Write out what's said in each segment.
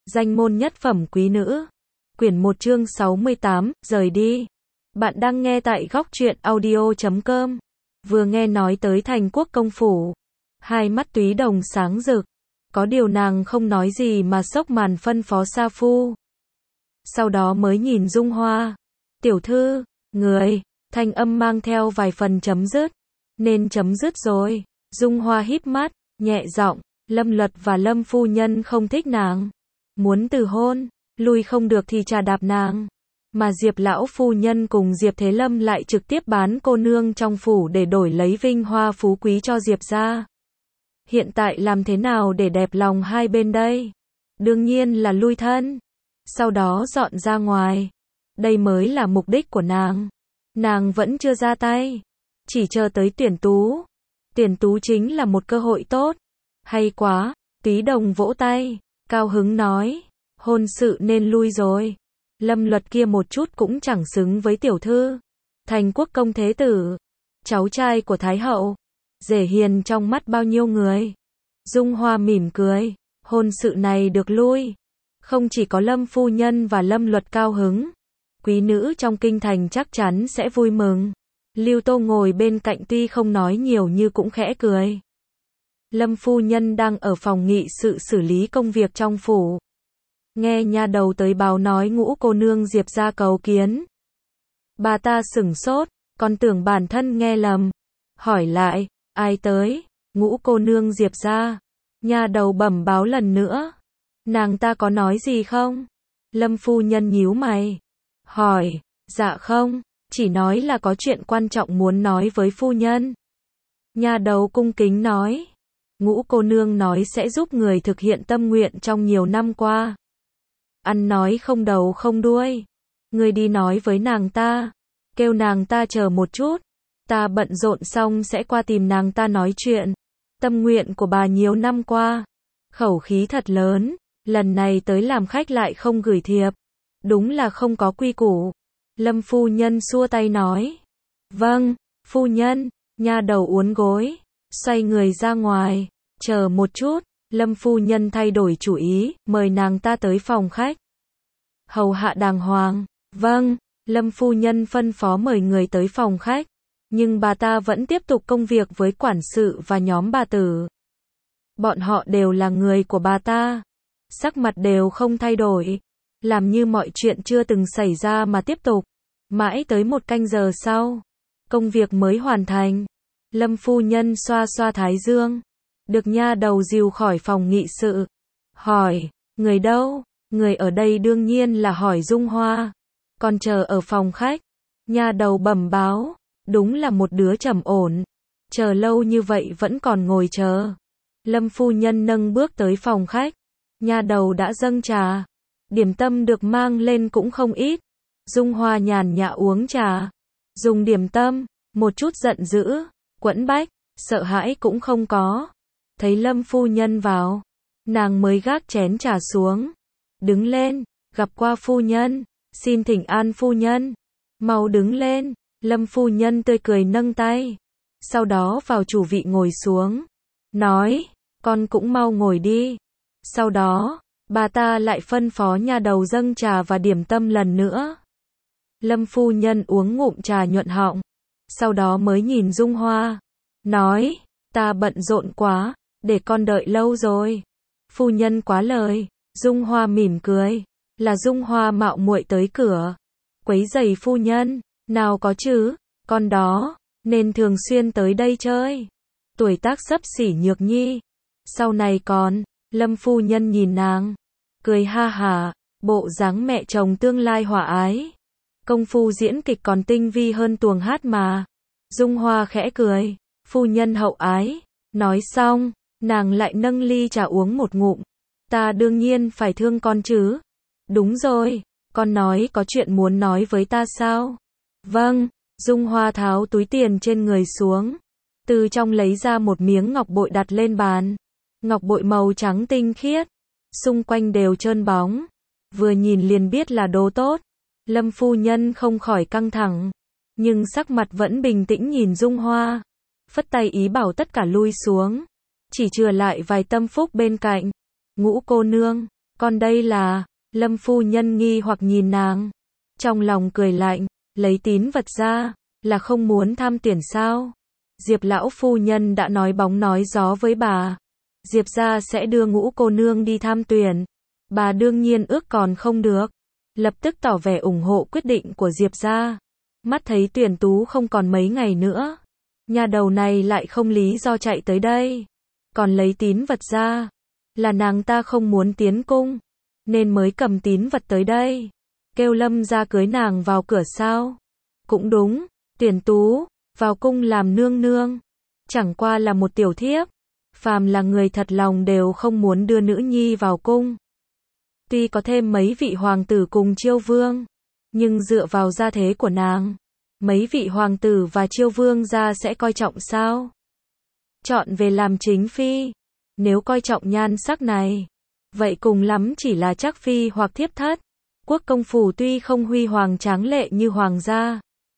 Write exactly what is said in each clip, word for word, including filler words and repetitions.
Danh môn nhất phẩm quý nữ. Quyển một chương sáu mươi tám, rời đi. Bạn đang nghe tại góc truyện audio chấm com. Vừa nghe nói tới Thành Quốc công phủ, hai mắt Túy Đồng sáng rực. Có điều nàng không nói gì mà xốc màn phân phó sa phu. Sau đó mới nhìn Dung Hoa. Tiểu thư, người, thanh âm mang theo vài phần chấm dứt. Nên chấm dứt rồi. Dung Hoa híp mắt, nhẹ giọng, Lâm Luật và Lâm phu nhân không thích nàng. Muốn từ hôn, lui không được thì trà đạp nàng. Mà Diệp lão phu nhân cùng Diệp Thế Lâm lại trực tiếp bán cô nương trong phủ để đổi lấy vinh hoa phú quý cho Diệp gia. Hiện tại làm thế nào để đẹp lòng hai bên đây? Đương nhiên là lui thân. Sau đó dọn ra ngoài. Đây mới là mục đích của nàng. Nàng vẫn chưa ra tay. Chỉ chờ tới tuyển tú. Tuyển tú chính là một cơ hội tốt. Hay quá, Túy Đồng vỗ tay, cao hứng nói. Hôn sự nên lui rồi. Lâm Luật kia một chút cũng chẳng xứng với tiểu thư. Thành Quốc công thế tử, cháu trai của Thái hậu, dễ hiền trong mắt bao nhiêu người. Dung Hoa mỉm cười. Hôn sự này được lui. Không chỉ có Lâm phu nhân và Lâm Luật cao hứng. Quý nữ trong kinh thành chắc chắn sẽ vui mừng. Lưu Tô ngồi bên cạnh tuy không nói nhiều như cũng khẽ cười. Lâm phu nhân đang ở phòng nghị sự xử lý công việc trong phủ. Nghe nha đầu tới báo nói Ngũ cô nương Diệp gia cầu kiến. Bà ta sửng sốt, còn tưởng bản thân nghe lầm. Hỏi lại, ai tới? Ngũ cô nương Diệp gia. Nha đầu bẩm báo lần nữa. Nàng ta có nói gì không? Lâm phu nhân nhíu mày. Hỏi, dạ không, chỉ nói là có chuyện quan trọng muốn nói với phu nhân. Nha đầu cung kính nói. Ngũ cô nương nói sẽ giúp người thực hiện tâm nguyện trong nhiều năm qua. Ăn nói không đầu không đuôi. Người đi nói với nàng ta. Kêu nàng ta chờ một chút. Ta bận rộn xong sẽ qua tìm nàng ta nói chuyện. Tâm nguyện của bà nhiều năm qua. Khẩu khí thật lớn. Lần này tới làm khách lại không gửi thiệp. Đúng là không có quy củ. Lâm phu nhân xua tay nói. Vâng, phu nhân. Nha đầu uốn gối. Xoay người ra ngoài. Chờ một chút. Lâm phu nhân thay đổi chủ ý. Mời nàng ta tới phòng khách. Hầu hạ đàng hoàng. Vâng. Lâm phu nhân phân phó mời người tới phòng khách. Nhưng bà ta vẫn tiếp tục công việc với quản sự và nhóm bà tử. Bọn họ đều là người của bà ta. Sắc mặt đều không thay đổi. Làm như mọi chuyện chưa từng xảy ra mà tiếp tục. Mãi tới một canh giờ sau. Công việc mới hoàn thành. Lâm phu nhân xoa xoa thái dương. Được nha đầu dìu khỏi phòng nghị sự. Hỏi, người đâu? Người ở đây đương nhiên là hỏi Dung Hoa. Còn chờ ở phòng khách. Nha đầu bẩm báo. Đúng là một đứa trầm ổn. Chờ lâu như vậy vẫn còn ngồi chờ. Lâm phu nhân nâng bước tới phòng khách. Nha đầu đã dâng trà. Điểm tâm được mang lên cũng không ít. Dung Hoa nhàn nhã uống trà. Dùng điểm tâm. Một chút giận dữ, quẫn bách, sợ hãi cũng không có. Thấy Lâm phu nhân vào. Nàng mới gác chén trà xuống. Đứng lên, gặp qua phu nhân. Xin thỉnh an phu nhân. Mau đứng lên. Lâm phu nhân tươi cười nâng tay. Sau đó vào chủ vị ngồi xuống. Nói, con cũng mau ngồi đi. Sau đó, bà ta lại phân phó nha đầu dâng trà và điểm tâm lần nữa. Lâm phu nhân uống ngụm trà nhuận họng. Sau đó mới nhìn Dung Hoa. Nói, ta bận rộn quá, để con đợi lâu rồi. Phu nhân quá lời. Dung Hoa mỉm cười. Là Dung Hoa mạo muội tới cửa. Quấy rầy phu nhân. Nào có chứ, con đó, nên thường xuyên tới đây chơi. Tuổi tác xấp xỉ Nhược Nhi. Sau này còn, Lâm phu nhân nhìn nàng. Cười ha hả, bộ dáng mẹ chồng tương lai hòa ái. Công phu diễn kịch còn tinh vi hơn tuồng hát mà. Dung Hoa khẽ cười. Phu nhân hậu ái. Nói xong, nàng lại nâng ly trà uống một ngụm. Ta đương nhiên phải thương con chứ. Đúng rồi, con nói có chuyện muốn nói với ta sao? Vâng. Dung Hoa tháo túi tiền trên người xuống. Từ trong lấy ra một miếng ngọc bội đặt lên bàn. Ngọc bội màu trắng tinh khiết. Xung quanh đều trơn bóng. Vừa nhìn liền biết là đồ tốt. Lâm phu nhân không khỏi căng thẳng. Nhưng sắc mặt vẫn bình tĩnh nhìn Dung Hoa. Phất tay ý bảo tất cả lui xuống. Chỉ chừa lại vài tâm phúc bên cạnh. Ngũ cô nương, Con đây là, Lâm phu nhân nghi hoặc nhìn nàng. Trong lòng cười lạnh, lấy tín vật ra, là không muốn tham tuyển sao? Diệp lão phu nhân đã nói bóng nói gió với bà. Diệp gia sẽ đưa Ngũ cô nương đi tham tuyển. Bà đương nhiên ước còn không được. Lập tức tỏ vẻ ủng hộ quyết định của Diệp gia. Mắt thấy tuyển tú không còn mấy ngày nữa. Nhà đầu này lại không lý do chạy tới đây. Còn lấy tín vật ra. Là nàng ta không muốn tiến cung. Nên mới cầm tín vật tới đây. Kêu Lâm gia cưới nàng vào cửa sao? Cũng đúng, tuyển tú, vào cung làm nương nương. Chẳng qua là một tiểu thiếp. Phàm là người thật lòng đều không muốn đưa nữ nhi vào cung. Tuy có thêm mấy vị hoàng tử cùng chiêu vương. Nhưng dựa vào gia thế của nàng. Mấy vị hoàng tử và chiêu vương gia sẽ coi trọng sao? Chọn về làm chính phi. Nếu coi trọng nhan sắc này. Vậy cùng lắm chỉ là trác phi hoặc thiếp thất. Quốc công phủ tuy không huy hoàng tráng lệ như hoàng gia.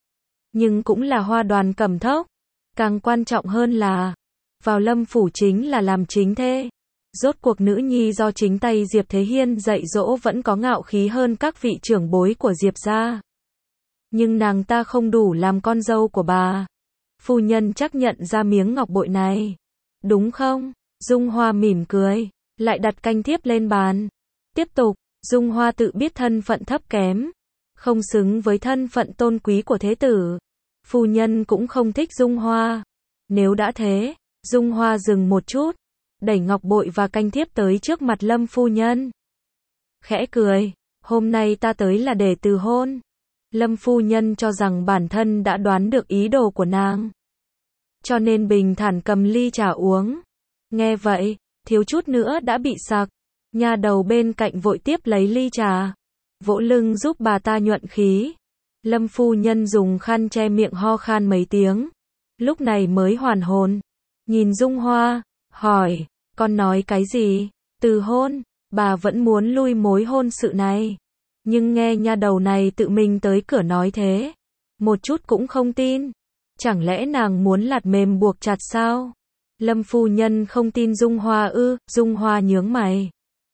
Nhưng cũng là hoa đoàn cẩm thốc. Càng quan trọng hơn là. Vào Lâm phủ chính là làm chính thê. Rốt cuộc nữ nhi do chính tay Diệp Thế Hiên dạy dỗ vẫn có ngạo khí hơn các vị trưởng bối của Diệp gia. Nhưng nàng ta không đủ làm con dâu của bà. Phu nhân chắc nhận ra miếng ngọc bội này. Đúng không? Dung Hoa mỉm cười. Lại đặt canh thiếp lên bàn. Tiếp tục, Dung Hoa tự biết thân phận thấp kém. Không xứng với thân phận tôn quý của thế tử. Phu nhân cũng không thích Dung Hoa. Nếu đã thế, Dung Hoa dừng một chút. Đẩy ngọc bội và canh thiếp tới trước mặt Lâm phu nhân. Khẽ cười. Hôm nay ta tới là để từ hôn. Lâm phu nhân cho rằng bản thân đã đoán được ý đồ của nàng. Cho nên bình thản cầm ly trà uống. Nghe vậy, thiếu chút nữa đã bị sặc. Nhà đầu bên cạnh vội tiếp lấy ly trà. Vỗ lưng giúp bà ta nhuận khí. Lâm phu nhân dùng khăn che miệng ho khan mấy tiếng. Lúc này mới hoàn hồn. Nhìn Dung Hoa, hỏi, con nói cái gì? Từ hôn, bà vẫn muốn lui mối hôn sự này. Nhưng nghe nha đầu này tự mình tới cửa nói thế. Một chút cũng không tin. Chẳng lẽ nàng muốn lạt mềm buộc chặt sao? Lâm phu nhân không tin Dung Hoa ư? Dung Hoa nhướng mày.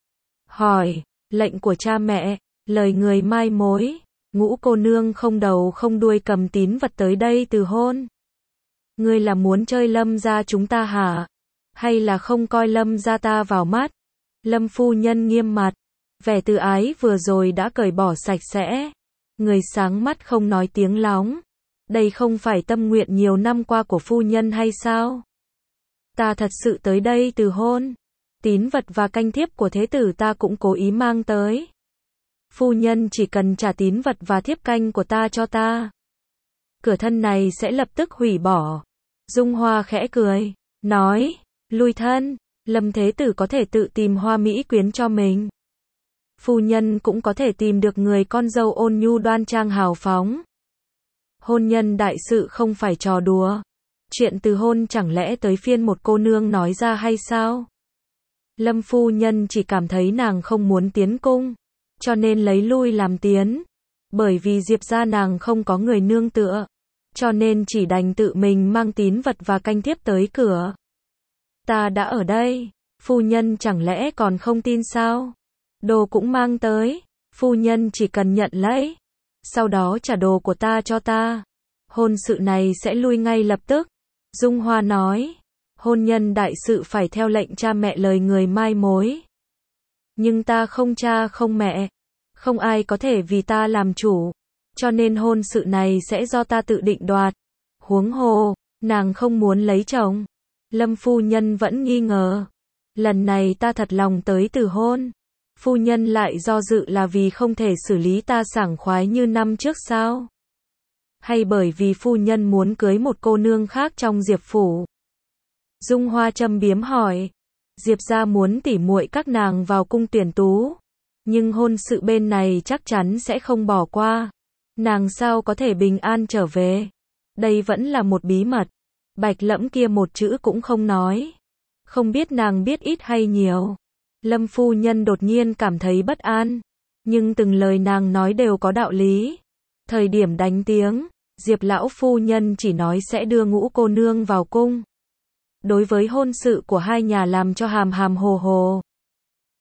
Hỏi, lệnh của cha mẹ, lời người mai mối. Ngũ cô nương không đầu không đuôi cầm tín vật tới đây từ hôn. Ngươi là muốn chơi Lâm gia chúng ta hả? Hay là không coi Lâm gia ta vào mắt? Lâm phu nhân nghiêm mặt. Vẻ từ ái vừa rồi đã cởi bỏ sạch sẽ. Người sáng mắt không nói tiếng lóng. Đây không phải tâm nguyện nhiều năm qua của phu nhân hay sao? Ta thật sự tới đây từ hôn. Tín vật và canh thiếp của thế tử ta cũng cố ý mang tới. Phu nhân chỉ cần trả tín vật và thiếp canh của ta cho ta. Cửa thân này sẽ lập tức hủy bỏ. Dung Hoa khẽ cười. Nói, lui thân. Lâm thế tử có thể tự tìm hoa mỹ quyến cho mình. Phu nhân cũng có thể tìm được người con dâu ôn nhu đoan trang hào phóng. Hôn nhân đại sự không phải trò đùa. Chuyện từ hôn chẳng lẽ tới phiên một cô nương nói ra hay sao? Lâm phu nhân chỉ cảm thấy nàng không muốn tiến cung. Cho nên lấy lui làm tiến. Bởi vì Diệp gia nàng không có người nương tựa. Cho nên chỉ đành tự mình mang tín vật và canh thiếp tới cửa. Ta đã ở đây. Phu nhân chẳng lẽ còn không tin sao? Đồ cũng mang tới. Phu nhân chỉ cần nhận lấy. Sau đó trả đồ của ta cho ta. Hôn sự này sẽ lui ngay lập tức. Dung Hoa nói. Hôn nhân đại sự phải theo lệnh cha mẹ lời người mai mối. Nhưng ta không cha không mẹ. Không ai có thể vì ta làm chủ. Cho nên hôn sự này sẽ do ta tự định đoạt. Huống hồ, nàng không muốn lấy chồng. Lâm phu nhân vẫn nghi ngờ. Lần này ta thật lòng tới từ hôn. Phu nhân lại do dự là vì không thể xử lý ta sảng khoái như năm trước sao? Hay bởi vì phu nhân muốn cưới một cô nương khác trong Diệp phủ? Dung Hoa châm biếm hỏi. Diệp gia muốn tỉ muội các nàng vào cung tuyển tú. Nhưng hôn sự bên này chắc chắn sẽ không bỏ qua. Nàng sao có thể bình an trở về? Đây vẫn là một bí mật. Bạch Lẫm kia một chữ cũng không nói. Không biết nàng biết ít hay nhiều. Lâm phu nhân đột nhiên cảm thấy bất an. Nhưng từng lời nàng nói đều có đạo lý. Thời điểm đánh tiếng, Diệp lão phu nhân chỉ nói sẽ đưa Ngũ cô nương vào cung. Đối với hôn sự của hai nhà làm cho hàm hàm hồ hồ.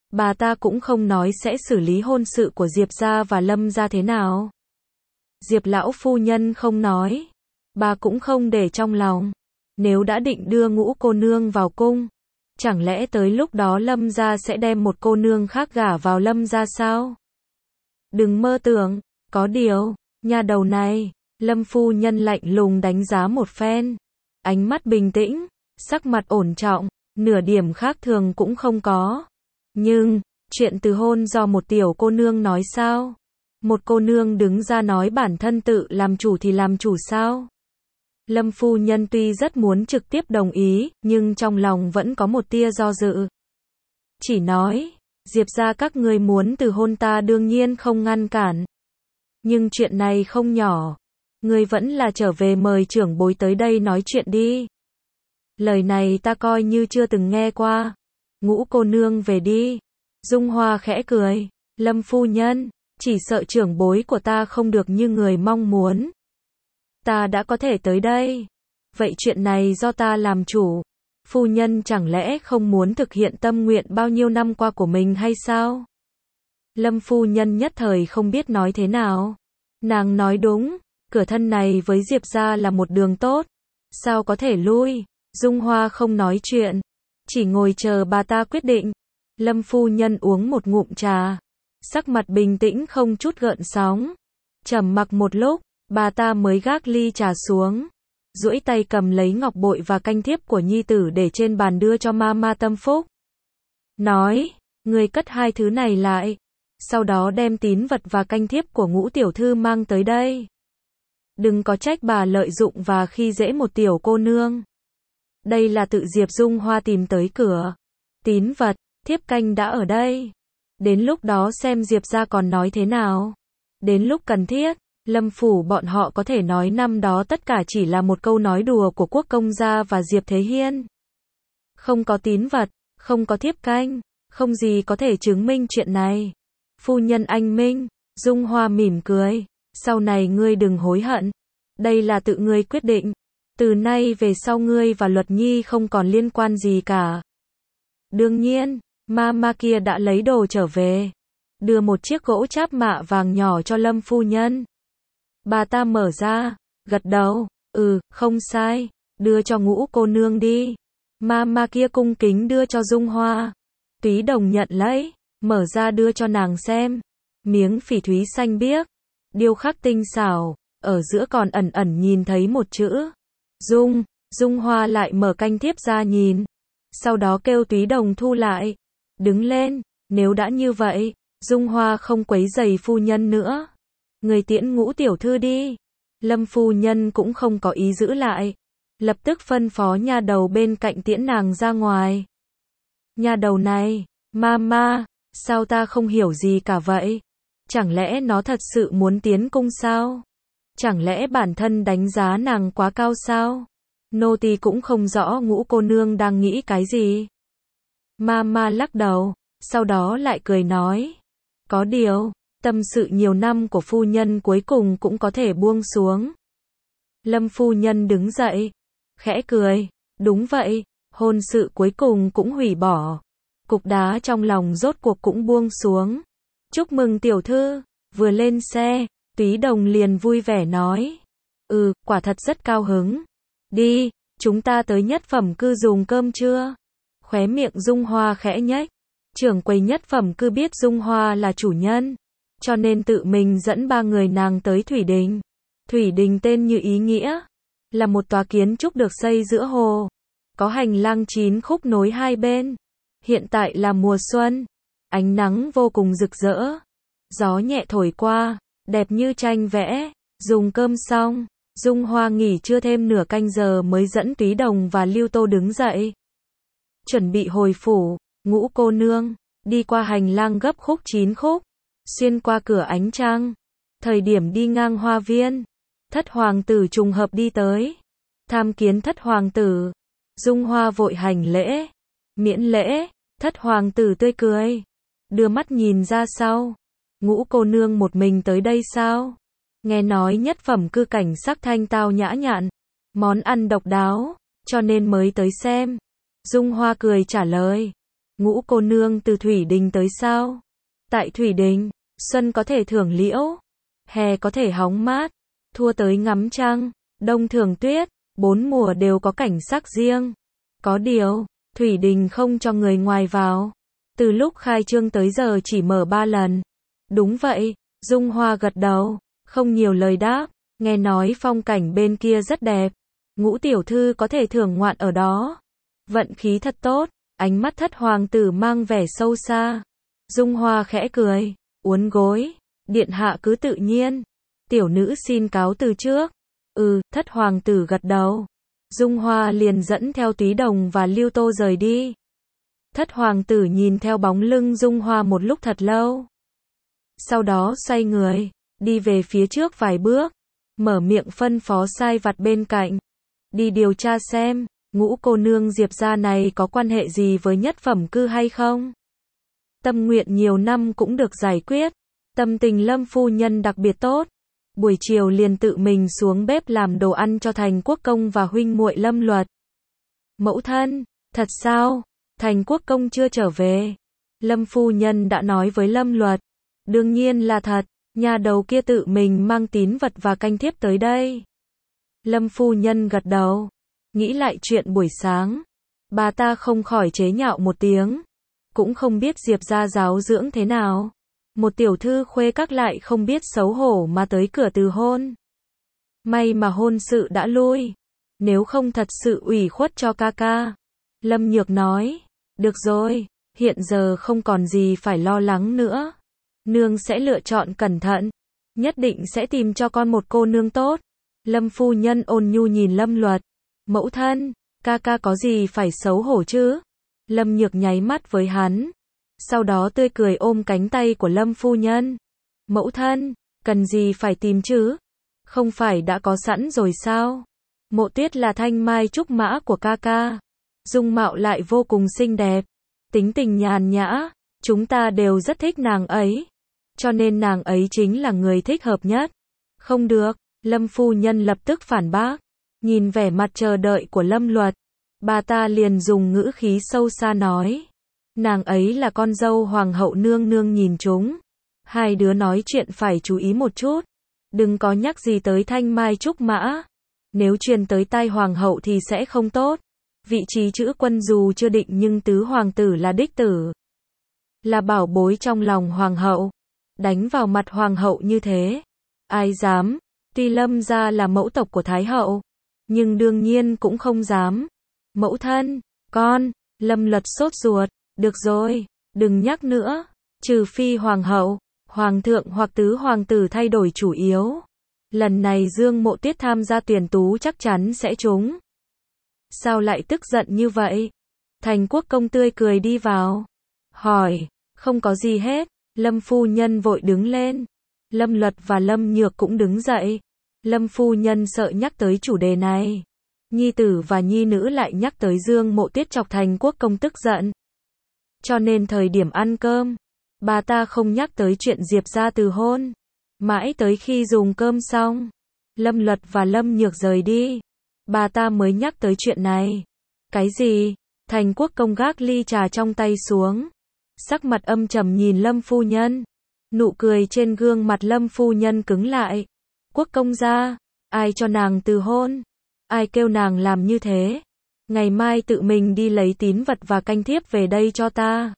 Bà ta cũng không nói sẽ xử lý hôn sự của Diệp gia và Lâm gia thế nào. Diệp lão phu nhân không nói, bà cũng không để trong lòng. Nếu đã định đưa Ngũ cô nương vào cung, chẳng lẽ tới lúc đó Lâm gia sẽ đem một cô nương khác gả vào Lâm gia sao? Đừng mơ tưởng, có điều, nhà đầu này, Lâm phu nhân lạnh lùng đánh giá một phen, ánh mắt bình tĩnh, sắc mặt ổn trọng, nửa điểm khác thường cũng không có. Nhưng, chuyện từ hôn do một tiểu cô nương nói sao? Một cô nương đứng ra nói bản thân tự làm chủ thì làm chủ sao? Lâm phu nhân tuy rất muốn trực tiếp đồng ý, nhưng trong lòng vẫn có một tia do dự. Chỉ nói, Diệp gia các ngươi muốn từ hôn ta đương nhiên không ngăn cản. Nhưng chuyện này không nhỏ. Ngươi vẫn là trở về mời trưởng bối tới đây nói chuyện đi. Lời này ta coi như chưa từng nghe qua. Ngũ cô nương về đi. Dung Hoa khẽ cười. Lâm phu nhân, chỉ sợ trưởng bối của ta không được như người mong muốn. Ta đã có thể tới đây. Vậy chuyện này do ta làm chủ. Phu nhân chẳng lẽ không muốn thực hiện tâm nguyện bao nhiêu năm qua của mình hay sao? Lâm phu nhân nhất thời không biết nói thế nào. Nàng nói đúng, cửa thân này với Diệp gia là một đường tốt. Sao có thể lui? Dung Hoa không nói chuyện, chỉ ngồi chờ bà ta quyết định. Lâm phu nhân uống một ngụm trà, sắc mặt bình tĩnh không chút gợn sóng. Trầm mặc một lúc, bà ta mới gác ly trà xuống, duỗi tay cầm lấy ngọc bội và canh thiếp của nhi tử để trên bàn đưa cho Mama Tâm Phúc. Nói, người cất hai thứ này lại, sau đó đem tín vật và canh thiếp của Ngũ tiểu thư mang tới đây. Đừng có trách bà lợi dụng và khi dễ một tiểu cô nương. Đây là tự Diệp Dung Hoa tìm tới cửa. Tín vật, thiếp canh đã ở đây. Đến lúc đó xem Diệp gia còn nói thế nào. Đến lúc cần thiết, Lâm phủ bọn họ có thể nói năm đó tất cả chỉ là một câu nói đùa của Quốc công gia và Diệp Thế Hiên. Không có tín vật, không có thiếp canh, không gì có thể chứng minh chuyện này. Phu nhân anh minh, Dung Hoa mỉm cười, sau này ngươi đừng hối hận. Đây là tự ngươi quyết định. Từ nay về sau ngươi và Luật Nhi không còn liên quan gì cả. Đương nhiên, Mama kia đã lấy đồ trở về, đưa một chiếc gỗ cháp mạ vàng nhỏ cho Lâm phu nhân. Bà ta mở ra, gật đầu, ừ, không sai, đưa cho Ngũ cô nương đi. Mama kia cung kính đưa cho Dung Hoa. Túy Đồng nhận lấy, mở ra đưa cho nàng xem. Miếng phỉ thúy xanh biếc, điêu khắc tinh xảo, ở giữa còn ẩn ẩn nhìn thấy một chữ. Dung, Dung Hoa lại mở canh thiếp ra nhìn. Sau đó kêu Túy Đồng thu lại. Đứng lên, nếu đã như vậy, Dung Hoa không quấy rầy phu nhân nữa. Người tiễn Ngũ tiểu thư đi. Lâm phu nhân cũng không có ý giữ lại. Lập tức phân phó nha đầu bên cạnh tiễn nàng ra ngoài. Nha đầu này, Mama, sao ta không hiểu gì cả vậy? Chẳng lẽ nó thật sự muốn tiến cung sao? Chẳng lẽ bản thân đánh giá nàng quá cao sao? Nô tỳ cũng không rõ Ngũ cô nương đang nghĩ cái gì. Mama lắc đầu, sau đó lại cười nói. Có điều, tâm sự nhiều năm của phu nhân cuối cùng cũng có thể buông xuống. Lâm phu nhân đứng dậy, khẽ cười. Đúng vậy, hôn sự cuối cùng cũng hủy bỏ. Cục đá trong lòng rốt cuộc cũng buông xuống. Chúc mừng tiểu thư. Vừa lên xe, Túy Đồng liền vui vẻ nói. Ừ, quả thật rất cao hứng. Đi, chúng ta tới nhất phẩm cư dùng cơm trưa. Khóe miệng Dung Hoa khẽ nhếch. Trưởng quầy nhất phẩm cư biết Dung Hoa là chủ nhân, cho nên tự mình dẫn ba người nàng tới Thủy Đình. Thủy Đình tên như ý nghĩa, là một tòa kiến trúc được xây giữa hồ. Có hành lang chín khúc nối hai bên. Hiện tại là mùa xuân, ánh nắng vô cùng rực rỡ. Gió nhẹ thổi qua, đẹp như tranh vẽ. Dùng cơm xong, Dung Hoa nghỉ trưa thêm nửa canh giờ mới dẫn Túy Đồng và Lưu Tô đứng dậy. Chuẩn bị hồi phủ. Ngũ cô nương, đi qua hành lang gấp khúc chín khúc, xuyên qua cửa ánh trăng. Thời điểm đi ngang hoa viên, thất hoàng tử trùng hợp đi tới. Tham kiến thất hoàng tử. Dung Hoa vội hành lễ. Miễn lễ. Thất hoàng tử tươi cười, đưa mắt nhìn ra sau. Ngũ cô nương một mình tới đây sao? Nghe nói nhất phẩm cư cảnh sắc thanh tao nhã nhặn, món ăn độc đáo, cho nên mới tới xem. Dung Hoa cười trả lời. Ngũ cô nương từ Thủy Đình tới sao? Tại Thủy Đình, xuân có thể thưởng liễu, hè có thể hóng mát, thua tới ngắm trăng, đông thưởng tuyết, bốn mùa đều có cảnh sắc riêng. Có điều, Thủy Đình không cho người ngoài vào. Từ lúc khai trương tới giờ chỉ mở ba lần. Đúng vậy, Dung Hoa gật đầu, không nhiều lời đáp, nghe nói phong cảnh bên kia rất đẹp. Ngũ tiểu thư có thể thưởng ngoạn ở đó. Vận khí thật tốt, ánh mắt thất hoàng tử mang vẻ sâu xa. Dung Hoa khẽ cười, uốn gối, điện hạ cứ tự nhiên. Tiểu nữ xin cáo từ trước. Ừ, thất hoàng tử gật đầu. Dung Hoa liền dẫn theo Túy Đồng và Lưu Tô rời đi. Thất hoàng tử nhìn theo bóng lưng Dung Hoa một lúc thật lâu. Sau đó xoay người, đi về phía trước vài bước, mở miệng phân phó sai vặt bên cạnh. Đi điều tra xem, ngũ cô nương Diệp gia này có quan hệ gì với nhất phẩm cư hay không? Tâm nguyện nhiều năm cũng được giải quyết. Tâm tình Lâm phu nhân đặc biệt tốt. Buổi chiều liền tự mình xuống bếp làm đồ ăn cho Thành Quốc công và huynh muội Lâm Luật. Mẫu thân, thật sao? Thành Quốc công chưa trở về. Lâm phu nhân đã nói với Lâm Luật. Đương nhiên là thật, nhà đầu kia tự mình mang tín vật và canh thiếp tới đây. Lâm phu nhân gật đầu, nghĩ lại chuyện buổi sáng. Bà ta không khỏi chế nhạo một tiếng. Cũng không biết Diệp gia giáo dưỡng thế nào. Một tiểu thư khuê các lại không biết xấu hổ mà tới cửa từ hôn. May mà hôn sự đã lui. Nếu không thật sự ủy khuất cho ca ca. Lâm Nhược nói, được rồi, hiện giờ không còn gì phải lo lắng nữa. Nương sẽ lựa chọn cẩn thận. Nhất định sẽ tìm cho con một cô nương tốt. Lâm phu nhân ôn nhu nhìn Lâm Luật. Mẫu thân, ca ca có gì phải xấu hổ chứ? Lâm Nhược nháy mắt với hắn. Sau đó tươi cười ôm cánh tay của Lâm phu nhân. Mẫu thân, cần gì phải tìm chứ? Không phải đã có sẵn rồi sao? Mộ Tuyết là thanh mai trúc mã của ca ca. Dung mạo lại vô cùng xinh đẹp. Tính tình nhàn nhã. Chúng ta đều rất thích nàng ấy. Cho nên nàng ấy chính là người thích hợp nhất. Không được, Lâm phu nhân lập tức phản bác. Nhìn vẻ mặt chờ đợi của Lâm Luật. Bà ta liền dùng ngữ khí sâu xa nói. Nàng ấy là con dâu hoàng hậu nương nương nhìn chúng. Hai đứa nói chuyện phải chú ý một chút. Đừng có nhắc gì tới thanh mai trúc mã. Nếu truyền tới tai hoàng hậu thì sẽ không tốt. Vị trí chữ quân dù chưa định nhưng tứ hoàng tử là đích tử. Là bảo bối trong lòng hoàng hậu. Đánh vào mặt hoàng hậu như thế. Ai dám, tuy Lâm gia là mẫu tộc của Thái hậu. Nhưng đương nhiên cũng không dám. Mẫu thân, con, Lâm Luật sốt ruột. Được rồi, đừng nhắc nữa. Trừ phi hoàng hậu, hoàng thượng hoặc tứ hoàng tử thay đổi chủ yếu. Lần này Dương Mộ Tuyết tham gia tuyển tú chắc chắn sẽ trúng. Sao lại tức giận như vậy? Thành Quốc công tươi cười đi vào. Hỏi, không có gì hết. Lâm phu nhân vội đứng lên. Lâm Luật và Lâm Nhược cũng đứng dậy. Lâm phu nhân sợ nhắc tới chủ đề này. Nhi tử và nhi nữ lại nhắc tới Dương Mộ Tuyết chọc Thành Quốc công tức giận. Cho nên thời điểm ăn cơm, bà ta không nhắc tới chuyện Diệp gia từ hôn. Mãi tới khi dùng cơm xong, Lâm Luật và Lâm Nhược rời đi, bà ta mới nhắc tới chuyện này. Cái gì? Thành Quốc công gác ly trà trong tay xuống. Sắc mặt âm trầm nhìn Lâm phu nhân. Nụ cười trên gương mặt Lâm phu nhân cứng lại. Quốc công gia, ai cho nàng từ hôn? Ai kêu nàng làm như thế? Ngày mai tự mình đi lấy tín vật và canh thiếp về đây cho ta.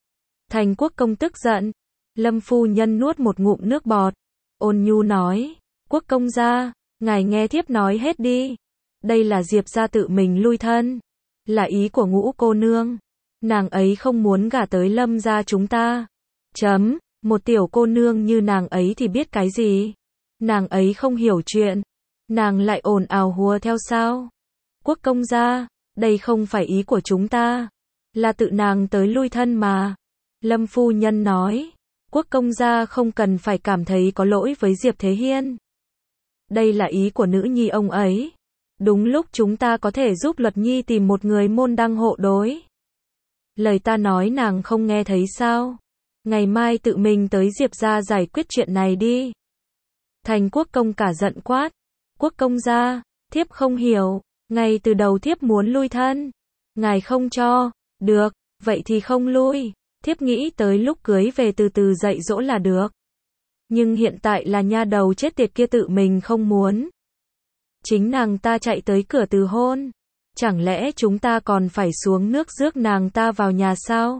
Thành Quốc công tức giận. Lâm phu nhân nuốt một ngụm nước bọt. Ôn nhu nói. Quốc công gia, ngài nghe thiếp nói hết đi. Đây là Diệp gia tự mình lui thân. Là ý của ngũ cô nương. Nàng ấy không muốn gả tới Lâm gia chúng ta. Chấm, một tiểu cô nương như nàng ấy thì biết cái gì? Nàng ấy không hiểu chuyện. Nàng lại ồn ào hùa theo sao? Quốc công gia, đây không phải ý của chúng ta. Là tự nàng tới lui thân mà. Lâm phu nhân nói. Quốc công gia không cần phải cảm thấy có lỗi với Diệp Thế Hiên. Đây là ý của nữ nhi ông ấy. Đúng lúc chúng ta có thể giúp Luật Nhi tìm một người môn đăng hộ đối. Lời ta nói nàng không nghe thấy sao? Ngày mai tự mình tới Diệp gia giải quyết chuyện này đi. Thành Quốc công cả giận quát. Quốc công gia, thiếp không hiểu. Ngay từ đầu thiếp muốn lui thân. Ngài không cho. Được, Vậy thì không lui, thiếp nghĩ tới lúc cưới về từ từ dạy dỗ là được. Nhưng hiện tại là nha đầu chết tiệt kia tự mình không muốn. Chính nàng ta chạy tới cửa từ hôn. Chẳng lẽ chúng ta còn phải xuống nước rước nàng ta vào nhà sao?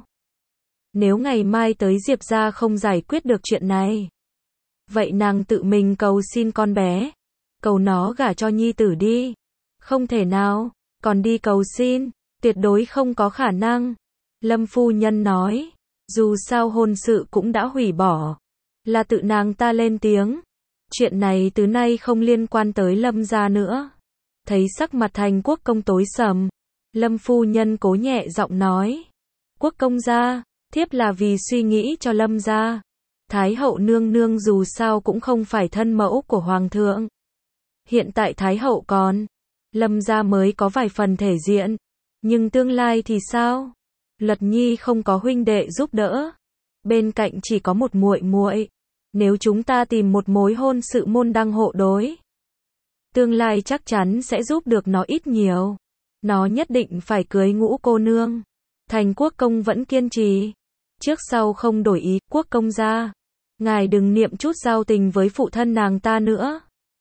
Nếu ngày mai tới Diệp gia không giải quyết được chuyện này, vậy nàng tự mình cầu xin con bé, cầu nó gả cho nhi tử đi. Không thể nào, còn đi cầu xin, tuyệt đối không có khả năng. Lâm phu nhân nói, dù sao hôn sự cũng đã hủy bỏ, là tự nàng ta lên tiếng. Chuyện này từ nay không liên quan tới Lâm gia nữa. Thấy sắc mặt Thành Quốc công tối sầm, Lâm phu nhân cố nhẹ giọng nói, Quốc công gia, thiếp là vì suy nghĩ cho Lâm gia. Thái hậu nương nương dù sao cũng không phải thân mẫu của hoàng thượng. Hiện tại Thái hậu còn, Lâm gia mới có vài phần thể diện, nhưng tương lai thì sao? Luật nhi không có huynh đệ giúp đỡ, bên cạnh chỉ có một muội muội. Nếu chúng ta tìm một mối hôn sự môn đăng hộ đối, tương lai chắc chắn sẽ giúp được nó ít nhiều. Nó nhất định phải cưới Ngũ cô nương. Thành Quốc công vẫn kiên trì, trước sau không đổi ý. Quốc công gia, ngài đừng niệm chút giao tình với phụ thân nàng ta nữa.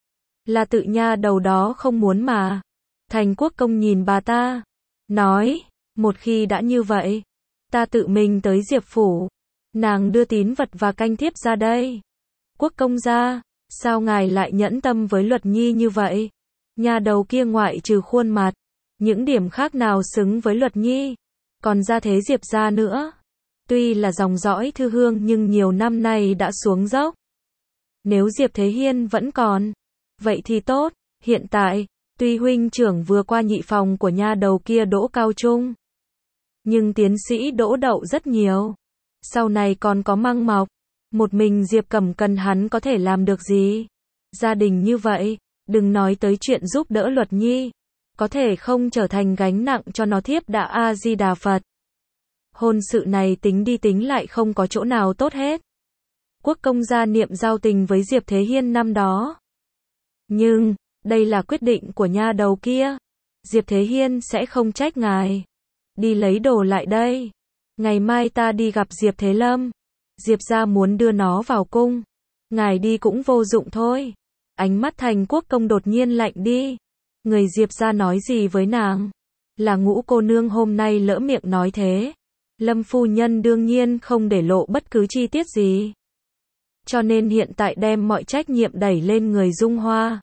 Là tự nha đầu đó không muốn mà. Thành Quốc công nhìn bà ta, nói, một khi đã như vậy, ta tự mình tới Diệp phủ. Nàng đưa tín vật và canh thiếp ra đây. Quốc công gia, sao ngài lại nhẫn tâm với Luật nhi như vậy? Nhà đầu kia ngoại trừ khuôn mặt, những điểm khác nào xứng với Luật nhi? Còn gia thế Diệp gia nữa. Tuy là dòng dõi thư hương nhưng nhiều năm nay đã xuống dốc. Nếu Diệp Thế Hiên vẫn còn, vậy thì tốt. Hiện tại, tuy huynh trưởng vừa qua nhị phòng của nha đầu kia đỗ cao trung, nhưng tiến sĩ đỗ đậu rất nhiều. Sau này còn có Măng Mọc. Một mình Diệp Cẩm Cần hắn có thể làm được gì? Gia đình như vậy, đừng nói tới chuyện giúp đỡ Luật nhi, có thể không trở thành gánh nặng cho nó. Thiếp đã A Di Đà Phật. Hôn sự này tính đi tính lại không có chỗ nào tốt hết. Quốc công gia niệm giao tình với Diệp Thế Hiên năm đó. Nhưng, đây là quyết định của nha đầu kia. Diệp Thế Hiên sẽ không trách ngài. Đi lấy đồ lại đây. Ngày mai ta đi gặp Diệp Thế Lâm. Diệp gia muốn đưa nó vào cung. Ngài đi cũng vô dụng thôi. Ánh mắt Thành Quốc công đột nhiên lạnh đi. Người Diệp gia nói gì với nàng? Là Ngũ cô nương hôm nay lỡ miệng nói thế. Lâm phu nhân đương nhiên không để lộ bất cứ chi tiết gì. Cho nên hiện tại đem mọi trách nhiệm đẩy lên người Dung Hoa.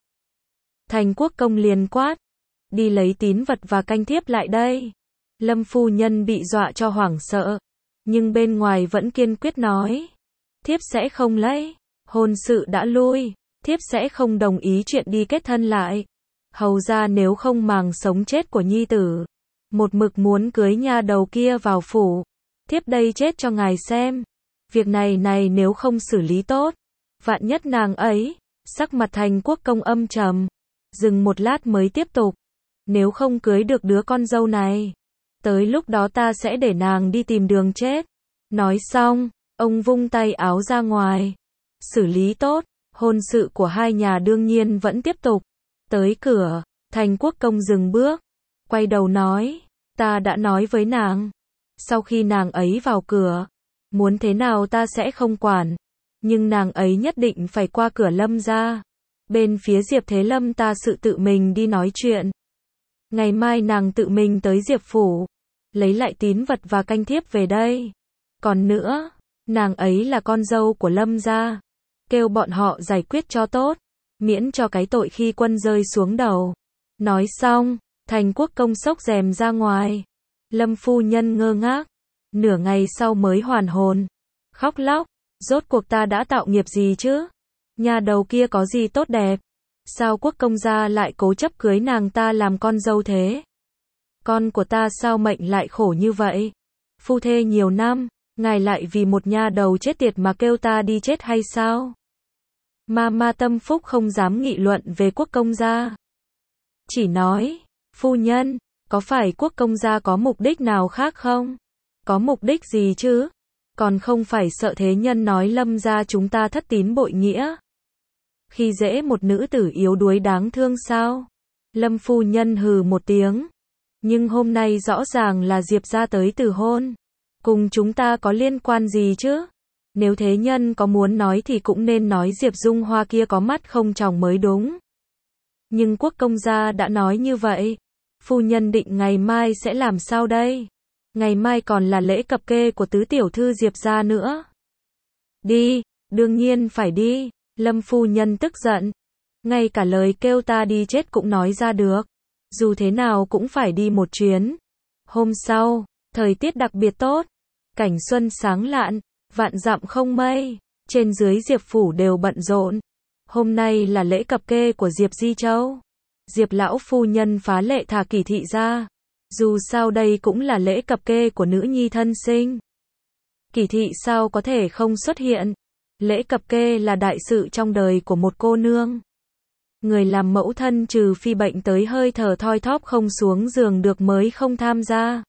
Thành Quốc công liền quát. Đi lấy tín vật và canh thiếp lại đây. Lâm phu nhân bị dọa cho hoảng sợ. Nhưng bên ngoài vẫn kiên quyết nói. Thiếp sẽ không lấy. Hôn sự đã lui. Thiếp sẽ không đồng ý chuyện đi kết thân lại. Hầu ra nếu không màng sống chết của nhi tử, một mực muốn cưới nha đầu kia vào phủ, thiếp đây chết cho ngài xem. Việc này này nếu không xử lý tốt, vạn nhất nàng ấy. Sắc mặt Thành Quốc công âm trầm, dừng một lát mới tiếp tục. Nếu không cưới được đứa con dâu này, tới lúc đó ta sẽ để nàng đi tìm đường chết. Nói xong, ông vung tay áo ra ngoài. Xử lý tốt, hôn sự của hai nhà đương nhiên vẫn tiếp tục. Tới cửa, Thành Quốc công dừng bước, quay đầu nói, ta đã nói với nàng, sau khi nàng ấy vào cửa, muốn thế nào ta sẽ không quản, nhưng nàng ấy nhất định phải qua cửa Lâm gia. Bên phía Diệp Thế Lâm ta sự tự mình đi nói chuyện. Ngày mai nàng tự mình tới Diệp phủ, lấy lại tín vật và canh thiếp về đây. Còn nữa, nàng ấy là con dâu của Lâm gia, kêu bọn họ giải quyết cho tốt, miễn cho cái tội khi quân rơi xuống đầu. Nói xong, Thành Quốc công xốc rèm ra ngoài. Lâm phu nhân ngơ ngác, nửa ngày sau mới hoàn hồn, khóc lóc, rốt cuộc ta đã tạo nghiệp gì chứ? Nhà đầu kia có gì tốt đẹp? Sao Quốc công gia lại cố chấp cưới nàng ta làm con dâu thế? Con của ta sao mệnh lại khổ như vậy? Phu thê nhiều năm, ngài lại vì một nha đầu chết tiệt mà kêu ta đi chết hay sao? Ma Ma tâm phúc không dám nghị luận về Quốc công gia. Chỉ nói, phu nhân, có phải Quốc công gia có mục đích nào khác không? Có mục đích gì chứ? Còn không phải sợ thế nhân nói Lâm gia chúng ta thất tín bội nghĩa, khi dễ một nữ tử yếu đuối đáng thương sao? Lâm phu nhân hừ một tiếng. Nhưng hôm nay rõ ràng là Diệp gia tới từ hôn. Cùng chúng ta có liên quan gì chứ? Nếu thế nhân có muốn nói thì cũng nên nói Diệp Dung Hoa kia có mắt không tròng mới đúng. Nhưng quốc công gia đã nói như vậy. Phu nhân định ngày mai sẽ làm sao đây? Ngày mai còn là lễ cập kê của tứ tiểu thư Diệp gia nữa. Đi, đương nhiên phải đi. Lâm phu nhân tức giận. Ngay cả lời kêu ta đi chết cũng nói ra được. Dù thế nào cũng phải đi một chuyến. Hôm sau, thời tiết đặc biệt tốt. Cảnh xuân sáng lạn, vạn dặm không mây. Trên dưới Diệp phủ đều bận rộn. Hôm nay là lễ cập kê của Diệp Di Châu. Diệp lão phu nhân phá lệ thả Kỳ thị ra. Dù sao đây cũng là lễ cập kê của nữ nhi thân sinh. Kỳ thị sao có thể không xuất hiện. Lễ cập kê là đại sự trong đời của một cô nương. Người làm mẫu thân trừ phi bệnh tới hơi thở thoi thóp không xuống giường được mới không tham gia.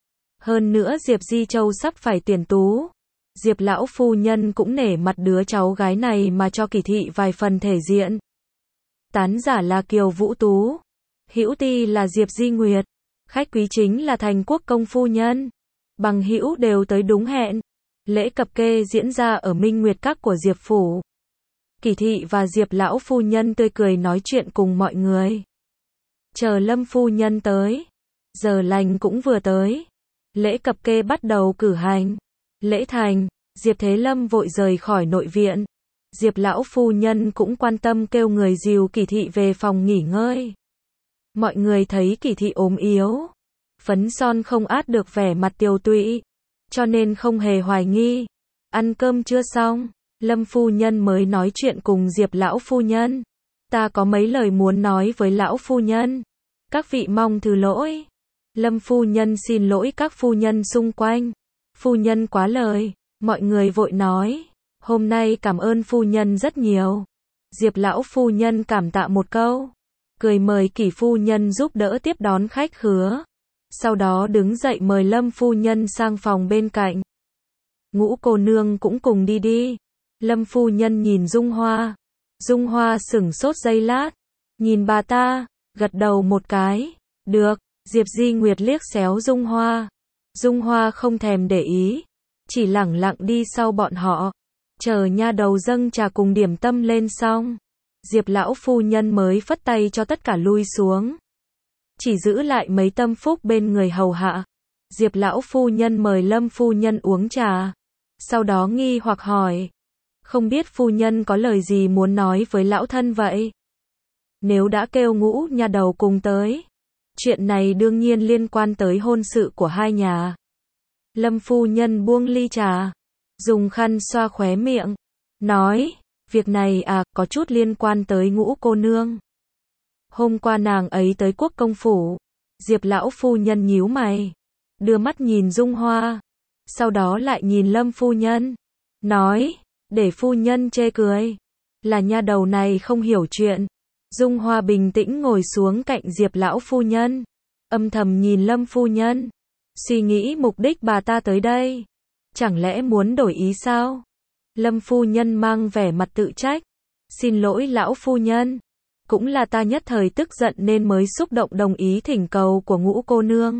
Hơn nữa Diệp Di Châu sắp phải tuyển tú. Diệp lão phu nhân cũng nể mặt đứa cháu gái này mà cho Kỳ thị vài phần thể diện. Tán giả là Kiều Vũ Tú. Hữu ti là Diệp Di Nguyệt. Khách quý chính là Thành Quốc công phu nhân. Bằng hữu đều tới đúng hẹn. Lễ cập kê diễn ra ở Minh Nguyệt Các của Diệp phủ. Kỳ thị và Diệp lão phu nhân tươi cười nói chuyện cùng mọi người. Chờ Lâm phu nhân tới. Giờ lành cũng vừa tới. Lễ cập kê bắt đầu cử hành. Lễ thành, Diệp Thế Lâm vội rời khỏi nội viện. Diệp lão phu nhân cũng quan tâm kêu người dìu Kỳ thị về phòng nghỉ ngơi. Mọi người thấy Kỳ thị ốm yếu. Phấn son không át được vẻ mặt tiều tụy. Cho nên không hề hoài nghi. Ăn cơm chưa xong, Lâm phu nhân mới nói chuyện cùng Diệp lão phu nhân. Ta có mấy lời muốn nói với lão phu nhân. Các vị mong thứ lỗi. Lâm phu nhân xin lỗi các phu nhân xung quanh. Phu nhân quá lời. Mọi người vội nói. Hôm nay cảm ơn phu nhân rất nhiều. Diệp lão phu nhân cảm tạ một câu. Cười mời Kỷ phu nhân giúp đỡ tiếp đón khách khứa. Sau đó đứng dậy mời Lâm phu nhân sang phòng bên cạnh. Ngũ cô nương cũng cùng đi đi. Lâm phu nhân nhìn Dung Hoa. Dung Hoa sửng sốt giây lát. Nhìn bà ta, gật đầu một cái. Được, Diệp Di Nguyệt liếc xéo Dung Hoa. Dung Hoa không thèm để ý. Chỉ lẳng lặng đi sau bọn họ. Chờ nha đầu dâng trà cùng điểm tâm lên xong. Diệp lão phu nhân mới phất tay cho tất cả lui xuống. Chỉ giữ lại mấy tâm phúc bên người hầu hạ. Diệp lão phu nhân mời Lâm phu nhân uống trà. Sau đó nghi hoặc hỏi. Không biết phu nhân có lời gì muốn nói với lão thân vậy? Nếu đã kêu Ngũ nha đầu cùng tới. Chuyện này đương nhiên liên quan tới hôn sự của hai nhà. Lâm phu nhân buông ly trà. Dùng khăn xoa khóe miệng. Nói. Việc này à, có chút liên quan tới Ngũ cô nương. Hôm qua nàng ấy tới quốc công phủ. Diệp lão phu nhân nhíu mày. Đưa mắt nhìn Dung Hoa. Sau đó lại nhìn Lâm phu nhân. Nói. Để phu nhân chê cười. Là nha đầu này không hiểu chuyện. Dung Hoa bình tĩnh ngồi xuống cạnh Diệp lão phu nhân. Âm thầm nhìn Lâm phu nhân. Suy nghĩ mục đích bà ta tới đây. Chẳng lẽ muốn đổi ý sao? Lâm phu nhân mang vẻ mặt tự trách. Xin lỗi lão phu nhân. Cũng là ta nhất thời tức giận nên mới xúc động đồng ý thỉnh cầu của Ngũ cô nương.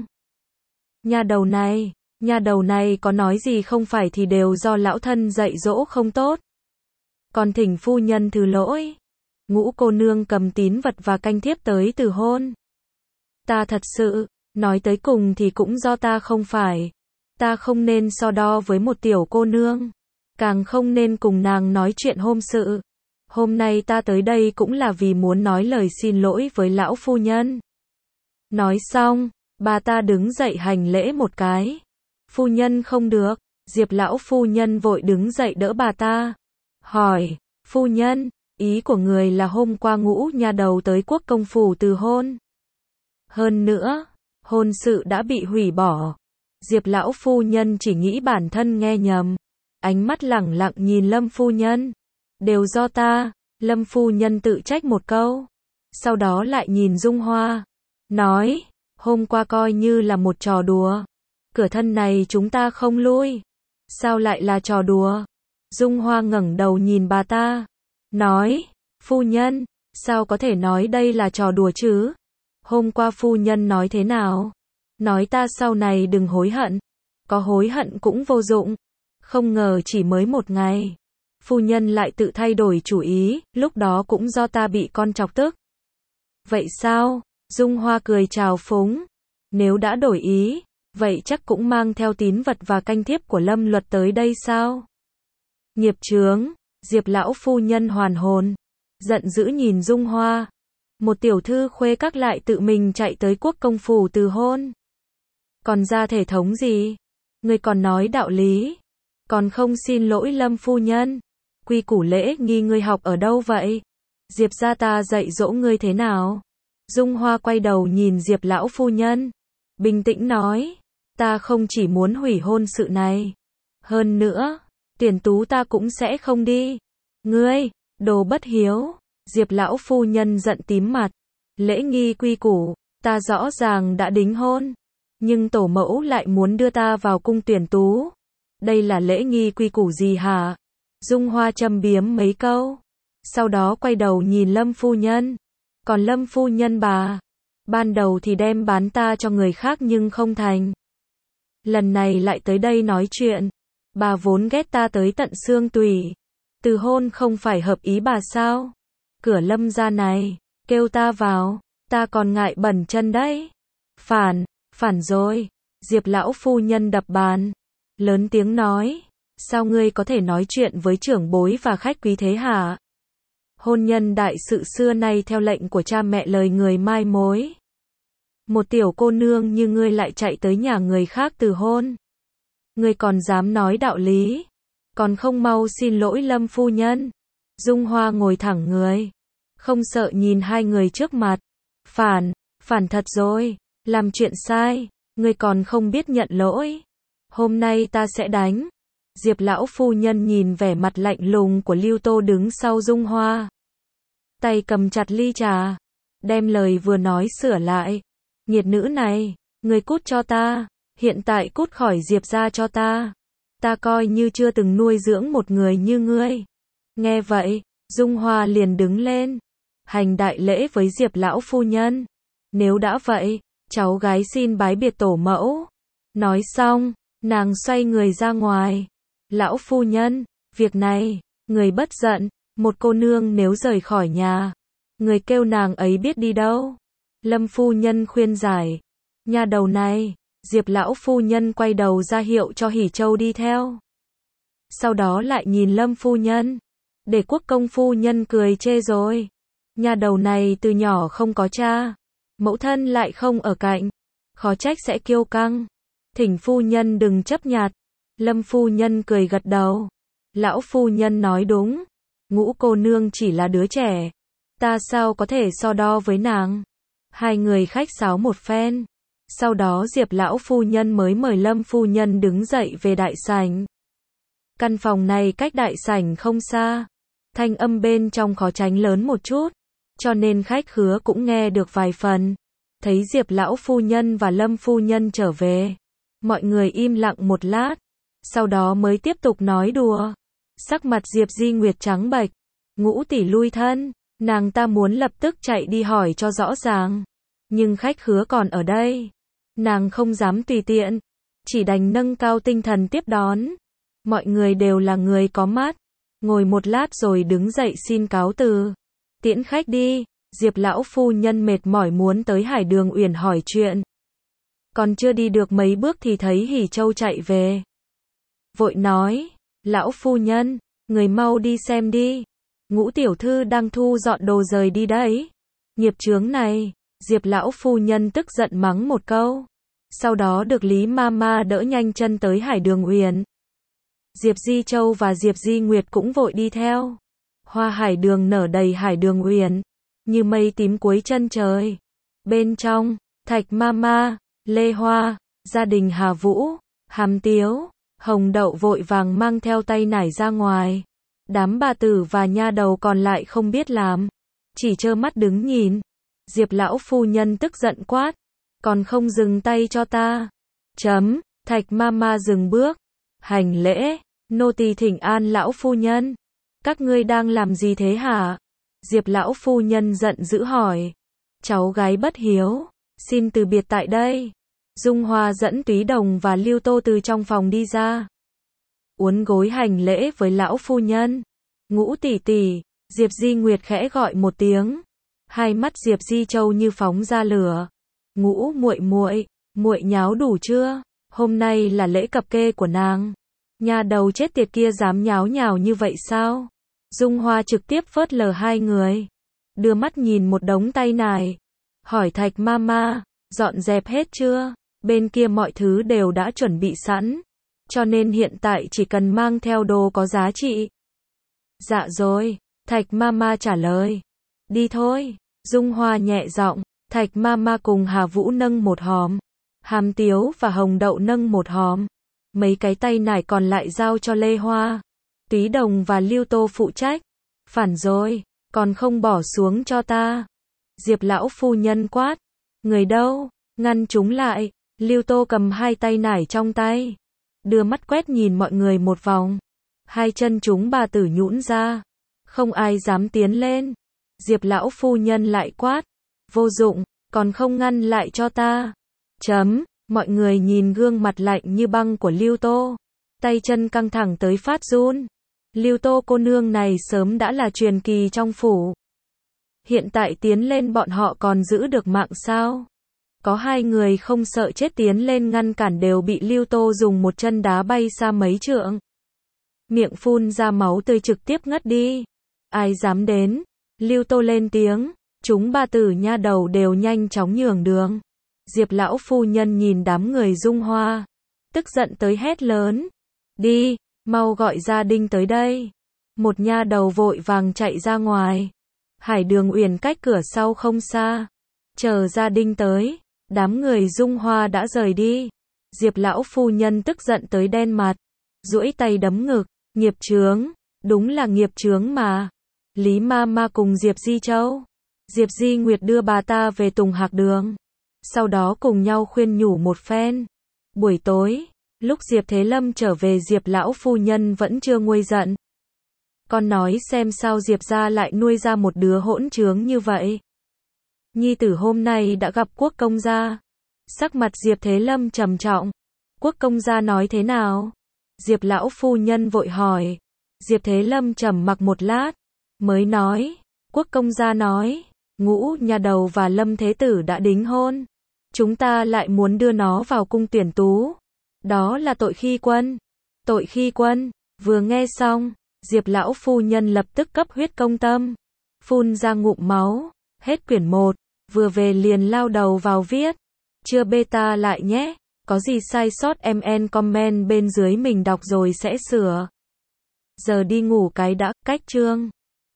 Nha đầu này, nha đầu này có nói gì không phải thì đều do lão thân dạy dỗ không tốt. Còn thỉnh phu nhân thứ lỗi. Ngũ cô nương cầm tín vật và canh thiếp tới từ hôn. Ta thật sự, nói tới cùng thì cũng do ta không phải. Ta không nên so đo với một tiểu cô nương. Càng không nên cùng nàng nói chuyện hôn sự. Hôm nay ta tới đây cũng là vì muốn nói lời xin lỗi với lão phu nhân. Nói xong, bà ta đứng dậy hành lễ một cái. Phu nhân không được. Diệp lão phu nhân vội đứng dậy đỡ bà ta. Hỏi, phu nhân, ý của người là hôm qua Ngũ nha đầu tới quốc công phủ từ hôn. Hơn nữa, hôn sự đã bị hủy bỏ. Diệp lão phu nhân chỉ nghĩ bản thân nghe nhầm. Ánh mắt lẳng lặng nhìn Lâm phu nhân. Đều do ta. Lâm phu nhân tự trách một câu. Sau đó lại nhìn Dung Hoa. Nói, hôm qua coi như là một trò đùa. Cửa thân này chúng ta không lui. Sao lại là trò đùa? Dung Hoa ngẩng đầu nhìn bà ta. Nói, phu nhân, sao có thể nói đây là trò đùa chứ? Hôm qua phu nhân nói thế nào? Nói ta sau này đừng hối hận. có hối hận cũng vô dụng. Không ngờ chỉ mới một ngày, phu nhân lại tự thay đổi chủ ý, lúc đó cũng do ta bị con chọc tức. Vậy sao? Dung Hoa cười trào phúng. Nếu đã đổi ý, vậy chắc cũng mang theo tín vật và canh thiếp của Lâm Luật tới đây sao? Nghiệp chướng, Diệp lão phu nhân hoàn hồn, giận dữ nhìn Dung Hoa. Một tiểu thư khuê các lại tự mình chạy tới quốc công phủ từ hôn. Còn ra thể thống gì? Ngươi còn nói đạo lý, còn không xin lỗi Lâm phu nhân. Quy củ lễ nghi ngươi học ở đâu vậy? Diệp gia ta dạy dỗ ngươi thế nào? Dung Hoa quay đầu nhìn Diệp lão phu nhân, bình tĩnh nói, ta không chỉ muốn hủy hôn sự này, hơn nữa, tuyển tú ta cũng sẽ không đi. Ngươi, đồ bất hiếu. Diệp lão phu nhân giận tím mặt. Lễ nghi quy củ, ta rõ ràng đã đính hôn, nhưng tổ mẫu lại muốn đưa ta vào cung tuyển tú. Đây là lễ nghi quy củ gì hả? Dung Hoa châm biếm mấy câu, sau đó quay đầu nhìn Lâm phu nhân. Còn Lâm phu nhân bà, ban đầu thì đem bán ta cho người khác nhưng không thành. Lần này lại tới đây nói chuyện. Bà vốn ghét ta tới tận xương tủy. Từ hôn không phải hợp ý bà sao? Cửa Lâm gia này, kêu ta vào, ta còn ngại bẩn chân đấy. Phản, phản rồi. Diệp lão phu nhân đập bàn, lớn tiếng nói, sao ngươi có thể nói chuyện với trưởng bối và khách quý thế hả? Hôn nhân đại sự xưa nay theo lệnh của cha mẹ lời người mai mối. Một tiểu cô nương như ngươi lại chạy tới nhà người khác từ hôn. Ngươi còn dám nói đạo lý, còn không mau xin lỗi Lâm phu nhân. Dung Hoa ngồi thẳng người, không sợ nhìn hai người trước mặt. Phản, phản thật rồi, làm chuyện sai, ngươi còn không biết nhận lỗi. Hôm nay ta sẽ đánh. Diệp lão phu nhân nhìn vẻ mặt lạnh lùng của Lưu Tô đứng sau Dung Hoa, tay cầm chặt ly trà, đem lời vừa nói sửa lại. Nhiệt nữ này, ngươi cút cho ta, hiện tại cút khỏi Diệp gia cho ta. Ta coi như chưa từng nuôi dưỡng một người như ngươi. Nghe vậy, Dung Hoa liền đứng lên, hành đại lễ với Diệp lão phu nhân. Nếu đã vậy, cháu gái xin bái biệt tổ mẫu. Nói xong, nàng xoay người ra ngoài. Lão phu nhân, việc này, người bất giận, một cô nương nếu rời khỏi nhà, người kêu nàng ấy biết đi đâu. Lâm phu nhân khuyên giải, nha đầu này. Diệp lão phu nhân quay đầu ra hiệu cho Hỉ Châu đi theo. Sau đó lại nhìn Lâm phu nhân, để quốc công phu nhân cười chê rồi. Nha đầu này từ nhỏ không có cha, mẫu thân lại không ở cạnh, khó trách sẽ kiêu căng. Thỉnh phu nhân đừng chấp nhặt. Lâm phu nhân cười gật đầu. Lão phu nhân nói đúng, Ngũ cô nương chỉ là đứa trẻ, ta sao có thể so đo với nàng. Hai người khách sáo một phen. Sau đó Diệp lão phu nhân mới mời Lâm phu nhân đứng dậy về đại sảnh. Căn phòng này cách đại sảnh không xa, thanh âm bên trong khó tránh lớn một chút, cho nên khách khứa cũng nghe được vài phần. Thấy Diệp lão phu nhân và Lâm phu nhân trở về, mọi người im lặng một lát, sau đó mới tiếp tục nói đùa. Sắc mặt Diệp Di Nguyệt trắng bệch, Ngũ tỷ lui thân, nàng ta muốn lập tức chạy đi hỏi cho rõ ràng, nhưng khách khứa còn ở đây, nàng không dám tùy tiện, chỉ đành nâng cao tinh thần tiếp đón. Mọi người đều là người có mắt, ngồi một lát rồi đứng dậy xin cáo từ. Tiễn khách đi. Diệp lão phu nhân mệt mỏi muốn tới Hải Đường Uyển hỏi chuyện. Còn chưa đi được mấy bước thì thấy Hỉ Châu chạy về. Vội nói, lão phu nhân, người mau đi xem đi. Ngũ tiểu thư đang thu dọn đồ rời đi đấy. Nghiệp chướng này. Diệp lão phu nhân tức giận mắng một câu. Sau đó được Lý Mama đỡ nhanh chân tới Hải Đường Uyển. Diệp Di Châu và Diệp Di Nguyệt cũng vội đi theo. Hoa hải đường nở đầy Hải Đường Uyển, như mây tím cuối chân trời. Bên trong, Thạch Mama, Lê Hoa, gia đình Hà Vũ, Hàm Tiếu, Hồng Đậu vội vàng mang theo tay nải ra ngoài. Đám bà tử và nha đầu còn lại không biết làm, chỉ trơ mắt đứng nhìn. Diệp lão phu nhân tức giận quát, còn không dừng tay cho ta. Chấm, Thạch Mama dừng bước, hành lễ, nô tỳ thỉnh an lão phu nhân. Các ngươi đang làm gì thế hả? Diệp lão phu nhân giận dữ hỏi. Cháu gái bất hiếu, xin từ biệt tại đây. Dung Hoa dẫn Túy Đồng và Lưu Tô từ trong phòng đi ra. Uốn gối hành lễ với lão phu nhân. Ngũ tỷ tỷ, Diệp Di Nguyệt khẽ gọi một tiếng. Hai mắt Diệp Di Châu như phóng ra lửa. Ngũ muội muội, muội nháo đủ chưa? Hôm nay là lễ cập kê của nàng. Nhà đầu chết tiệt kia dám nháo nhào như vậy sao? Dung Hoa trực tiếp phớt lờ hai người. Đưa mắt nhìn một đống tay nải. Hỏi Thạch Mama, dọn dẹp hết chưa? Bên kia mọi thứ đều đã chuẩn bị sẵn. Cho nên hiện tại chỉ cần mang theo đồ có giá trị. Dạ rồi, Thạch Mama trả lời. Đi thôi. Dung Hoa nhẹ giọng. Thạch Mama cùng Hà Vũ nâng một hòm. Hàm Tiếu và Hồng Đậu nâng một hòm. Mấy cái tay nải còn lại giao cho Lê Hoa. Túy Đồng và Lưu Tô phụ trách. Phản rồi, còn không bỏ xuống cho ta. Diệp lão phu nhân quát. Người đâu? Ngăn chúng lại. Lưu Tô cầm hai tay nải trong tay. Đưa mắt quét nhìn mọi người một vòng. Hai chân chúng bà tử nhũn ra. Không ai dám tiến lên. Diệp lão phu nhân lại quát. Vô dụng, còn không ngăn lại cho ta. Chấm, mọi người nhìn gương mặt lạnh như băng của Lưu Tô. Tay chân căng thẳng tới phát run. Lưu Tô cô nương này sớm đã là truyền kỳ trong phủ. Hiện tại tiến lên bọn họ còn giữ được mạng sao? Có hai người không sợ chết tiến lên ngăn cản đều bị Lưu Tô dùng một chân đá bay xa mấy trượng. Miệng phun ra máu tươi trực tiếp ngất đi. Ai dám đến? Lưu Tô lên tiếng. Chúng ba tử nha đầu đều nhanh chóng nhường đường. Diệp lão phu nhân nhìn đám người Dung Hoa. Tức giận tới hét lớn. Đi, mau gọi gia đình tới đây. Một nha đầu vội vàng chạy ra ngoài. Hải Đường Uyển cách cửa sau không xa. Chờ gia đình tới. Đám người Dung Hoa đã rời đi. Diệp lão phu nhân tức giận tới đen mặt. Duỗi tay đấm ngực. Nghiệp chướng. Đúng là nghiệp chướng mà. Lý Ma Ma cùng Diệp Di Châu. Diệp Di Nguyệt đưa bà ta về Tùng Hạc Đường. Sau đó cùng nhau khuyên nhủ một phen. Buổi tối, lúc Diệp Thế Lâm trở về Diệp lão phu nhân vẫn chưa nguôi giận. Con nói xem sao Diệp gia lại nuôi ra một đứa hỗn trướng như vậy. Nhi tử hôm nay đã gặp Quốc công gia. Sắc mặt Diệp Thế Lâm trầm trọng. Quốc công gia nói thế nào? Diệp lão phu nhân vội hỏi. Diệp Thế Lâm trầm mặc một lát, mới nói. Quốc công gia nói, Ngũ nhà đầu và Lâm Thế Tử đã đính hôn. Chúng ta lại muốn đưa nó vào cung tuyển tú. Đó là tội khi quân. Tội khi quân. Vừa nghe xong, Diệp lão phu nhân lập tức cấp huyết công tâm. Phun ra ngụm máu. Hết quyển một. Vừa về liền lao đầu vào viết. Chưa beta lại nhé. Có gì sai sót em en comment bên dưới mình đọc rồi sẽ sửa. Giờ đi ngủ cái đã, cách chương.